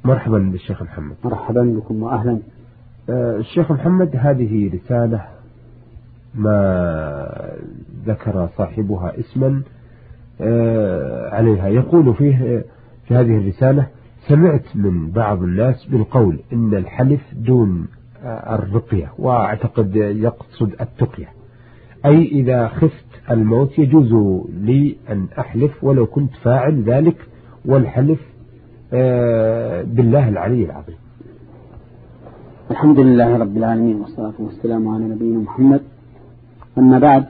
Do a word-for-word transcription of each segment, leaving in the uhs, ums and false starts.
مرحبا بالشيخ محمد. مرحبا بكم وأهلا. آه الشيخ محمد، هذه رسالة ما ذكر صاحبها اسما آه عليها، يقول فيه في هذه الرسالة: سمعت من بعض الناس بالقول إن الحلف دون آه الرقية، وأعتقد يقصد التقية، أي إذا خفت الموت يجوز لي أن أحلف ولو كنت فاعل ذلك، والحلف آه بالله العلي العظيم. الحمد لله رب العالمين، والصلاة والسلام على نبينا محمد. أما بعد،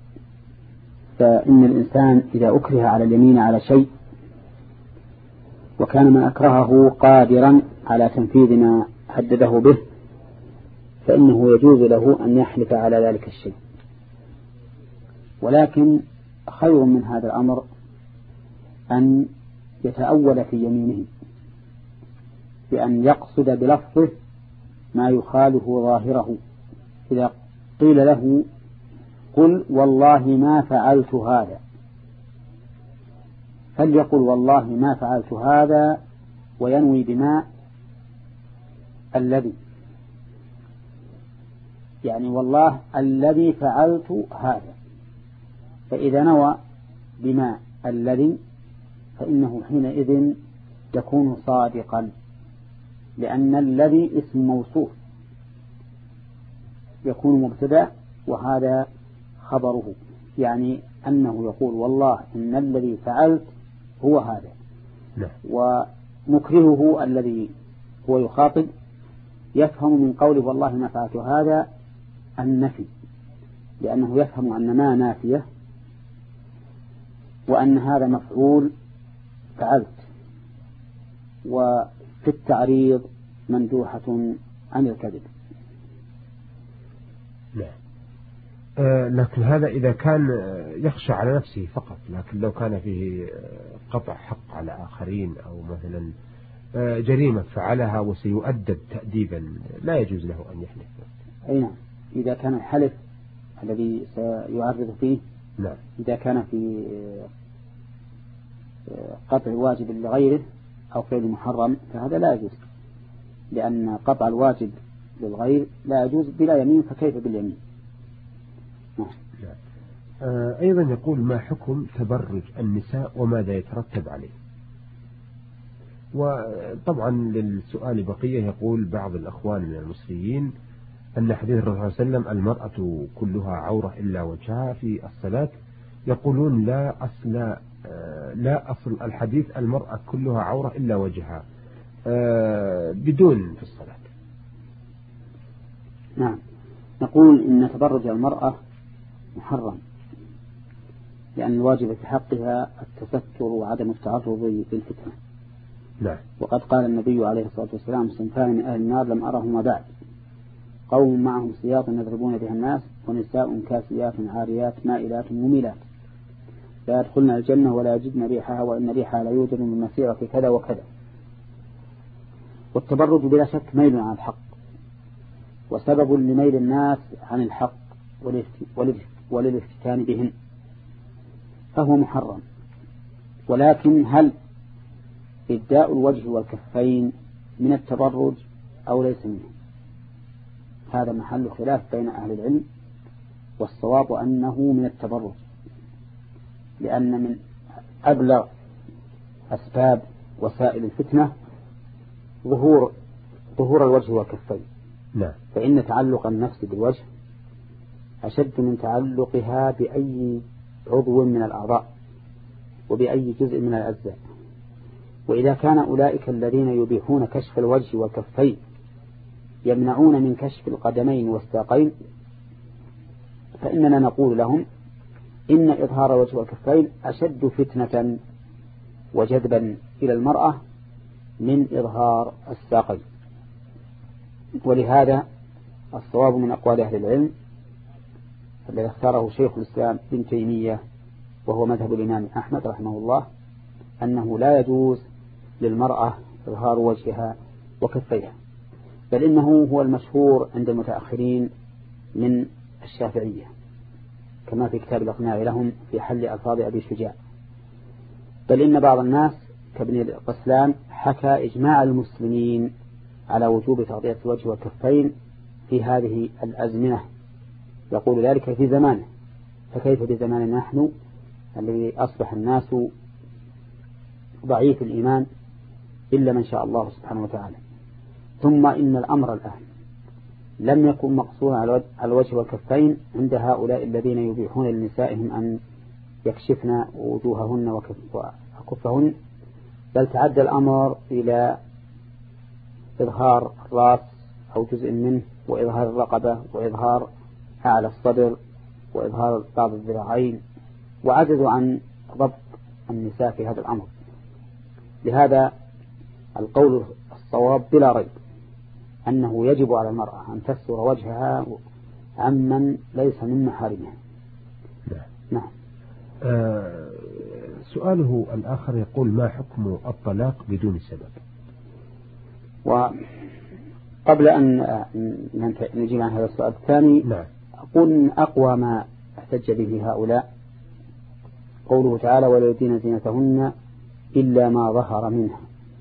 فإن الإنسان إذا أكره على اليمين على شيء وكان ما أكرهه قادرا على تنفيذ ما حدده به، فإنه يجوز له أن يحلف على ذلك الشيء، ولكن خير من هذا الأمر أن يتأول في يمينه بأن يقصد بلفظه ما يخالف ظاهره. إذا قيل له: قل والله ما فعلت هذا، فليقل: والله ما فعلت هذا، وينوي بما الذي، يعني والله الذي فعلت هذا. فإذا نوى بما الذي فإنه حينئذ يكون صادقا، لأن الذي اسم موصوف يكون مبتدأ وهذا خبره، يعني أنه يقول: والله إن الذي فعلت هو هذا. لا. ومكرهه الذي هو يخاطب يفهم من قوله والله ما فعلت هذا النفي، لأنه يفهم أن ما نافية، وأن هذا مفعول فعلت، وفي التعريض مندوحة عن الكذب. لا. آه لكن هذا إذا كان يخشى على نفسه فقط، لكن لو كان فيه قطع حق على آخرين، أو مثلا آه جريمة فعلها وسيؤدب تأديبا، لا يجوز له أن يحلف. أي نعم، إذا كان الحلف الذي سيعرض فيه نعم. إذا كان في قطع واجب لغيره أو فعل محرم فهذا لا يجوز، لأن قطع الواجب للغير لا يجوز بلا يمين، فكيف باليمين؟ نعم. آه أيضا يقول: ما حكم تبرج النساء وماذا يترتب عليه؟ وطبعا للسؤال بقية. يقول بعض الأخوان من المصريين أن حديث الرسول صلى الله عليه وسلم: المرأة كلها عورة إلا وجهها في الصلاة، يقولون لا أصل لا أصل الحديث المرأة كلها عورة إلا وجهها بدون في الصلاة. نعم، نقول إن تبرج المرأة محرم، لأن الواجب في حقها التستر وعدم التعرض للفتنة. نعم. وقد قال النبي عليه الصلاة والسلام: صنفان من أهل النار لم أرهما بعد، قوم معهم سياط يضربون بها الناس، ونساء كاسيات عاريات مائلات مميلات لا يدخلن الجنة ولا يجدن ريحها، وإن ريحها لا يوجد من مسيرة كذا وكذا. والتبرج بلا شك ميل عن الحق، وسبب لميل الناس عن الحق وللافتتان بهن، فهو محرم. ولكن هل إبداء الوجه والكفين من التبرج أو ليس منه؟ هذا محل خلاف بين أهل العلم، والصواب أنه من التبرج، لأن من أبلغ أسباب وسائل الفتنة ظهور ظهور الوجه والكفين. نعم. فإن تعلق النفس بالوجه أشد من تعلقها بأي عضو من الأعضاء وبأي جزء من الأجزاء. وإذا كان أولئك الذين يبيحون كشف الوجه والكفين يمنعون من كشف القدمين والساقين، فإننا نقول لهم: إن إظهار الوجه والكفين أشد فتنة وجذبا إلى المرأة من إظهار الساقين. ولهذا الصواب من أقوال أهل العلم الذي اختاره شيخ الإسلام ابن تيمية وهو مذهب الإمام أحمد رحمه الله، أنه لا يجوز للمرأة إظهار وجهها وكفيها، بل إنه هو المشهور عند المتأخرين من الشافعية، كما في كتاب الإقناع لهم في حل ألفاظ أبي شجاع. بل إن بعض الناس كابن قسلان حكى إجماع المسلمين على وجوب تغطية الوجه والكفين في هذه الأزمنة، يقول ذلك في زمانه، فكيف بزماننا نحن الذي أصبح الناس ضعيف الإيمان إلا من شاء الله سبحانه وتعالى. ثم إن الأمر الآن لم يكن مقصورا على الوجه والكفين عند هؤلاء الذين يبيحون لنسائهم أن يكشفن وجوههن وكفهن، بل تعدى الأمر إلى إظهار الرأس أو جزء منه، وإظهار الرقبة، وإظهار أعلى الصدر، وإظهار بعض الذراعين، وعجزوا عن ضبط النساء في هذا الأمر. لهذا القول الصواب بلا ريب أنه يجب على المرأة أن تستر وجهها عمن ليس من محارمها. نعم. آه سؤاله الآخر يقول: ما حكم الطلاق بدون سبب؟ وقبل أن نجيب عن هذا السؤال الثاني، نعم. أقول إن أقوى ما احتج به هؤلاء قوله تعالى: ولا يبدين زينتهن إلا ما ظهر منها،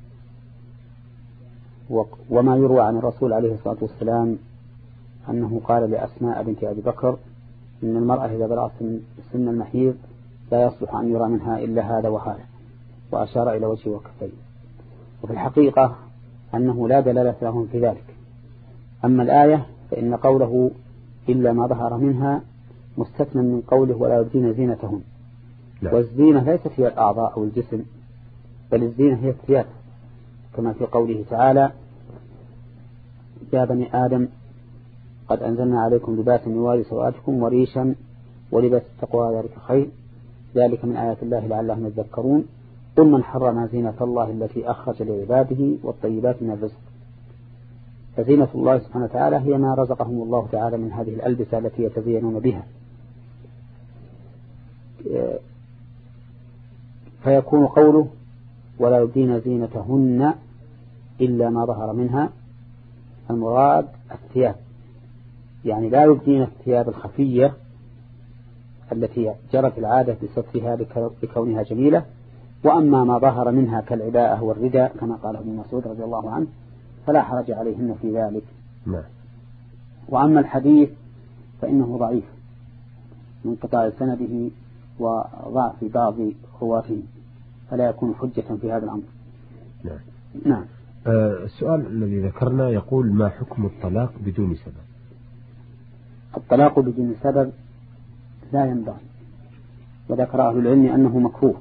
وما يروى عن الرسول عليه الصلاة والسلام أنه قال لأسماء بنت أبي بكر إن المرأة إذا بلغت سن المحيض لا يصلح أن يرى منها إلا هذا وهذا، وأشار إلى وجهه وكفيه. وفي الحقيقة أنه لا دلالة لهم في ذلك. أما الآية فإن قوله إلا ما ظهر منها مستثنى من قوله ولا يبدين زينتهن. لا. والزينة ليست هي الأعضاء أو الجسم، بل الزينة هي الثياب، كما في قوله تعالى: يا بني آدم قد أنزلنا عليكم لباسا يواري سوآتكم وريشا ولباس التقوى ذلك خير ذلك من آيات الله لعلهم يذكرون قل من حرم زينة الله التي أخرج لعباده والطيبات من الرزق. فزينة الله سبحانه وتعالى هي ما رزقهم الله تعالى من هذه الألبسة التي يتزينون بها. فيكون قوله ولا يبدين زينتهن إلا ما ظهر منها المراد الثياب، يعني لا يبدين الثياب الخفية التي جرت العادة بسترها بكونها جميلة، وأما ما ظهر منها كالعباءة والرداء كما قال ابن مسعود رضي الله عنه فلا حرج عليهن في ذلك. نعم. وأما الحديث فإنه ضعيف من قطاع سنده وضعف بعض رواته، فلا يكون حجة في هذا الأمر. نعم. نعم. آه السؤال الذي ذكرنا يقول: ما حكم الطلاق بدون سبب؟ الطلاق بدون سبب لا ينبغي، وذكر أهل العلم أنه مكروه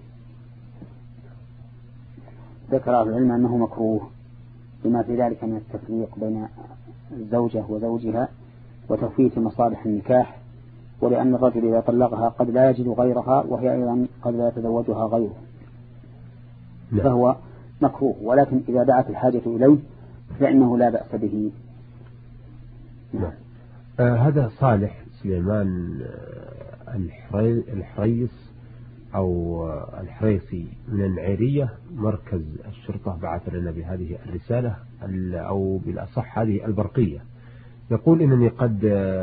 ذكر أهل العلم أنه مكروه بما في ذلك من التفريق بين الزوجة وزوجها وتفويت مصالح النكاح، ولأن الرجل إذا طلقها قد لا يجد غيرها وهي أيضا قد لا يتزوجها غيره. لا. فهو مكروه، ولكن إذا دعت الحاجة إليه فإنه لا بأس به. نعم. آه هذا صالح سليمان الحري الحريص أو الحريصي من العيرية مركز الشرطة بعث لنا بهذه الرسالة أو بالأصح هذه البرقية. يقول: إنني قد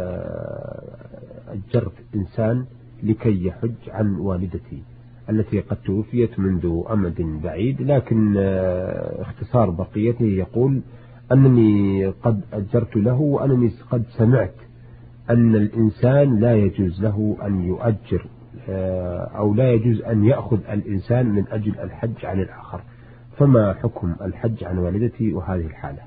أجرت إنسان لكي يحج عن والدتي التي قد توفيت منذ أمد بعيد، لكن اختصار بقيته يقول أنني قد أجرت له وأنني قد سمعت أن الإنسان لا يجوز له أن يؤجر أو لا يجوز أن يأخذ الإنسان من أجل الحج عن الآخر، فما حكم الحج عن والدتي وهذه الحالة؟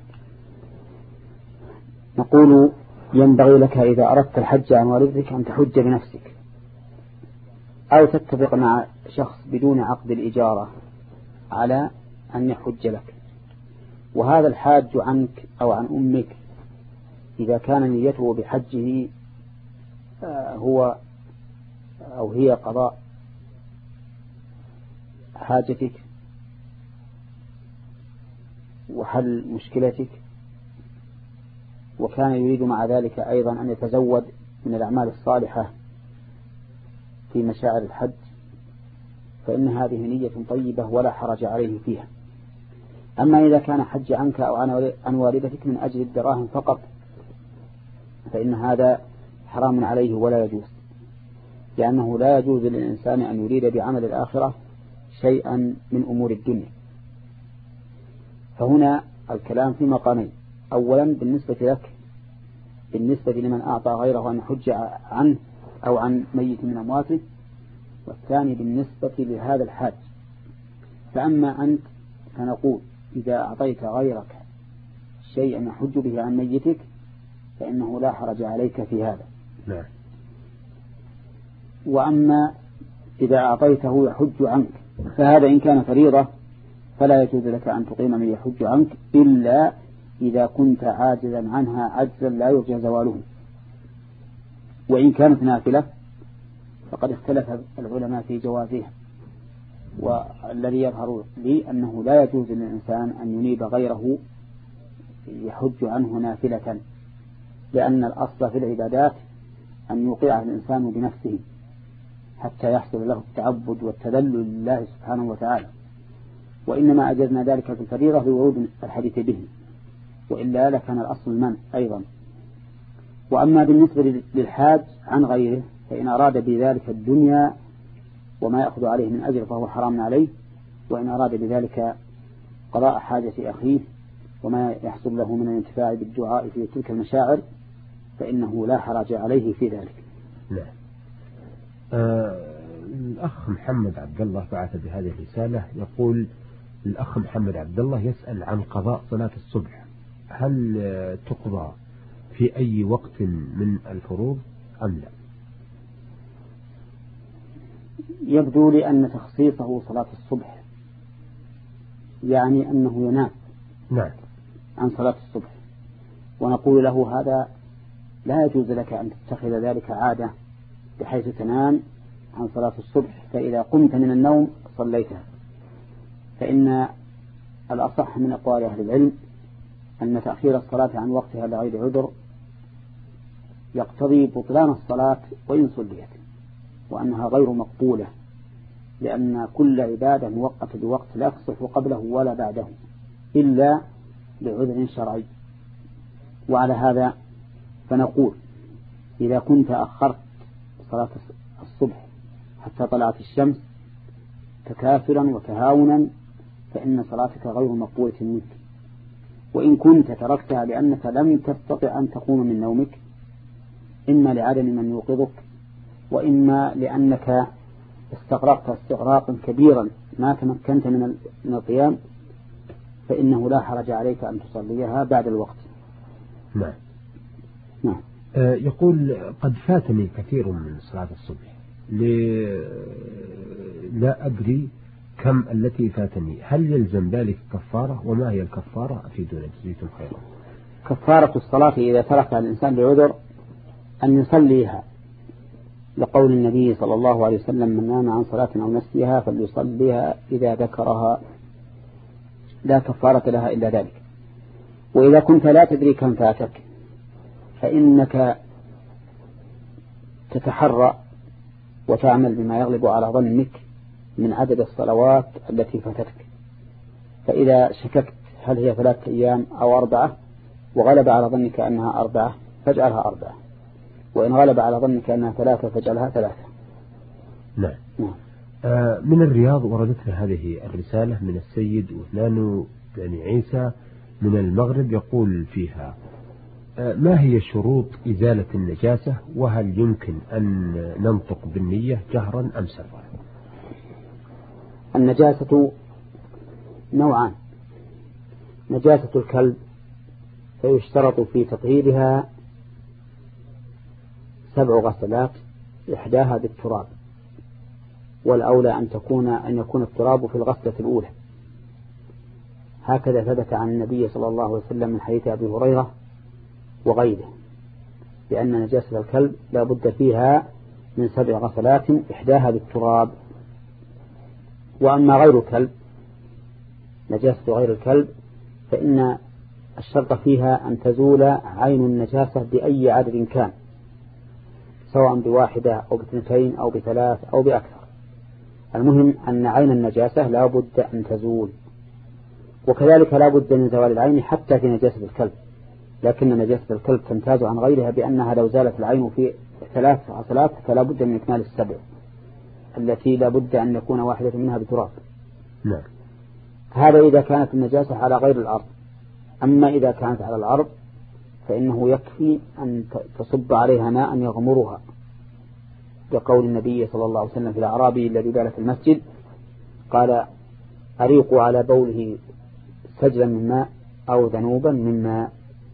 نقول: ينبغي لك إذا أردت الحج عن والدتك أن تحج بنفسك، أو تتفق مع شخص بدون عقد الإجارة على أن يحج لك. وهذا الحاج عنك أو عن أمك إذا كان نيته بحجه هو أو هي قضاء حاجتك وحل مشكلتك، وكان يريد مع ذلك أيضا أن يتزود من الأعمال الصالحة في مشاعر الحج، فإن هذه نية طيبة ولا حرج عليه فيها. أما إذا كان حج عنك أو عن والدتك من أجل الدراهم فقط فإن هذا حرام عليه ولا يجوز، لأنه لا يجوز للإنسان أن يريد بعمل الآخرة شيئا من أمور الدنيا، فهنا الكلام في مقامين: أولا بالنسبة لك، بالنسبة لمن أعطى غيره أن يحج عنه أو عن ميت من أمواته، والثاني بالنسبة لهذا الحاج. فأما أنت فنقول إذا أعطيت غيرك شيئا يحج به عن ميتك فإنه لا حرج عليك في هذا. نعم. وأما إذا أعطيته يحج عنك فهذا إن كان فريضة فلا يجوز لك أن تقيم من يحج عنك إلا إذا كنت عاجزا عنها عجزا لا يرجى زواله. وإن كانت نافلة فقد اختلف العلماء في جوازها، والذي يظهر لي أنه لا يجوز للإنسان أن ينيب غيره يحج عنه نافلة، لأن الأصل في العبادات أن يوقعها الإنسان بنفسه حتى يحصل له التعبد والتذلل لله سبحانه وتعالى، وإنما أجزنا ذلك في الفريضة لورود الحديث به، وإلا لكان الأصل المنع أيضا. وأما بالنسبة للحاج عن غيره فإن أراد بذلك الدنيا وما يأخذ عليه من أجر فهو حرام عليه، وإن أراد بذلك قضاء حاجة أخيه وما يحصل له من الانتفاع بالدعاء في تلك المشاعر فإنه لا حرج عليه في ذلك. لا. آه الأخ محمد عبد الله بعث بهذه الرسالة، يقول الأخ محمد عبد الله يسأل عن قضاء صلاة الصبح، هل تقضى في أي وقت من الفروض أم لا؟ يبدو لي أن تخصيصه صلاة الصبح يعني أنه ينام نعم عن صلاة الصبح، ونقول له هذا لا يجوز لك أن تتخذ ذلك عادة بحيث تنام عن صلاة الصبح فإذا قمت من النوم صليتها. فإن الأصح من أقوال أهل العلم أن تأخير الصلاة عن وقتها لغير عذر يقتضي بطلان الصلاة وإن صليت، وأنها غير مقبولة، لأن كل عبادة مؤقتة بوقت لا تصح قبله ولا بعده إلا لعذر شرعي. وعلى هذا فنقول إذا كنت أخرت صلاة الصبح حتى طلعت الشمس تكافلا وتهاونا فإن صلاتك غير مقبولة منك. وإن كنت تركتها لأنك لم تستطع أن تقوم من نومك، إما لعدم من يوقظك وإما لأنك استغرقت استغراقا كبيرا ما تمكنت من القيام، فإنه لا حرج عليك أن تصليها بعد الوقت. نعم. نعم. آه يقول قد فاتني كثير من صلاة الصبح لا أدري كم التي فاتني، هل يلزم ذلك كفارة؟ وما هي الكفارة؟ أفيدونا جزيكم خيرا. كفارة الصلاة إذا تركها الإنسان بعذر أن يصليها، لقول النبي صلى الله عليه وسلم من نام عن صلاة أو نسيها فليصليها إذا ذكرها لا كفارة لها إلا ذلك. وإذا كنت لا تدري كم فاتك فإنك تتحرى وتعمل بما يغلب على ظنك من عدد الصلوات التي فاتتك، فإذا شككت هل هي ثلاثة أيام أو أربعة وغلب على ظنك أنها أربعة فاجعلها أربعة، وإن غلب على ظنك أنها ثلاثة فاجعلها ثلاثة. نعم. نعم. آه من الرياض وردتنا هذه الرسالة من السيد وثنان بن عيسى من المغرب، يقول فيها آه ما هي شروط إزالة النجاسة، وهل يمكن أن ننطق بالنية جهرا أم سرا؟ النجاسة نوعان: نجاسة الكلب فيشترط في تطهيرها سبع غسلات إحداها بالتراب، والأولى أن تكون أن يكون التراب في الغسلة الأولى، هكذا ثبت عن النبي صلى الله عليه وسلم من حديث أبي هريرة وغيره، لأن نجاسة الكلب لا بد فيها من سبع غسلات إحداها بالتراب. وأما غير الكلب، نجاسة غير الكلب، فإن الشرط فيها أن تزول عين النجاسة بأي عدد كان، سواء بواحدة أو باثنتين أو بثلاث أو بأكثر، المهم أن عين النجاسة لا بد أن تزول. وكذلك لا بد من زوال العين حتى في نجاسة الكلب، لكن نجاسة الكلب تمتاز عن غيرها بأنها لو زالت العين في ثلاث غسلات فلا بد من إكمال السبع التي لا بد أن يكون واحدة منها بتراب. نعم. هذا إذا كانت النجاسة على غير الأرض. أما إذا كانت على الأرض فإنه يكفي أن تصب عليها ماء يغمرها، لقول النبي صلى الله عليه وسلم في الأعرابي الذي بال في المسجد قال أريقوا على بوله سجلا من ماء أو ذنوبا من ماء.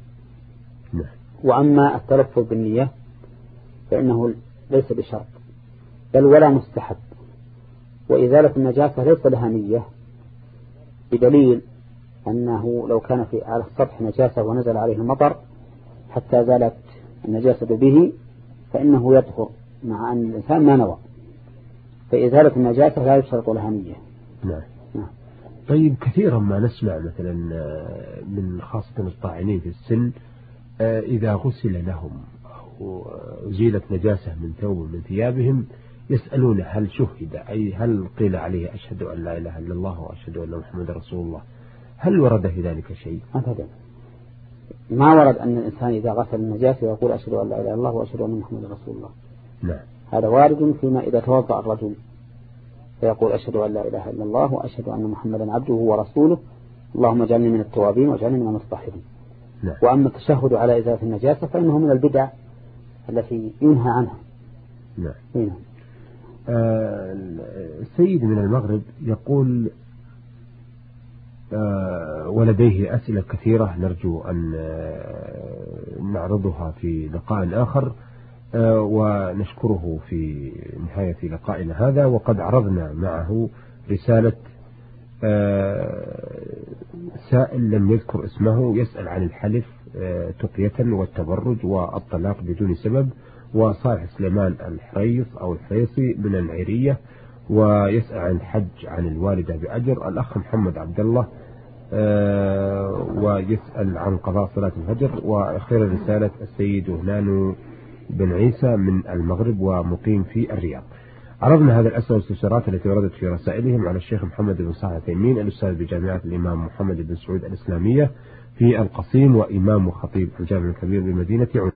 وأما التلفظ بالنية فإنه ليس بشرط بل ولا مستحب، وإزالة النجاسة ليس لها نية، بدليل أنه لو كان في على السطح نجاسة ونزل عليه المطر حتى زالت النجاسة به فإنه يطهر مع أن الإنسان ما نوى، فإزالة النجاسة لا يشترط لها نية. نعم. نعم. طيب كثيرا ما نسمع مثلا من خاصة الطاعنين في السن إذا غسل لهم أو أزيلت نجاسة من ثوب من ثيابهم يسألون هل شهد، أي هل قيل عليه أشهد أن لا إله إلا الله وأشهد أن محمد رسول الله، هل ورد في ذلك شيء؟ أبدا، ما ورد أن الإنسان إذا غسل النجاسة يقول أشهد أن لا إله إلا الله وأشهد أن محمد رسول الله. نعم. هذا وارد فيما إذا توضأ الرجل فيقول أشهد أن لا إله إلا الله وأشهد أن محمدا عبده ورسوله اللهم اجعلني من التوابين واجعلني من المتطهرين. نعم. وأما التشهد على إزالة النجاسة فإنه من البدع التي ينهى عنها. نعم. هنا. آه السيد من المغرب يقول آه ولديه أسئلة كثيرة نرجو أن آه نعرضها في لقاء آخر، آه ونشكره في نهاية لقائنا هذا. وقد عرضنا معه رسالة آه سائل لم يذكر اسمه يسأل عن الحلف آه تقية والتبرج والطلاق بدون سبب، وصالح سليمان الحريص أو الحريصي من العيرية، ويسأل عن الحج عن الوالدة بأجر. الأخ محمد عبد الله آه ويسأل عن قضاء صلاة الفجر. وأخيرا رسالة السيد هنان بن عيسى من المغرب ومقيم في الرياض. عرضنا هذه الأسئلة والاستفسارات التي وردت في رسائلهم على الشيخ محمد بن صالح العثيمين الأستاذ بجامعة الإمام محمد بن سعود الإسلامية في القصيم وإمام وخطيب الجامع الكبير بمدينة عمان.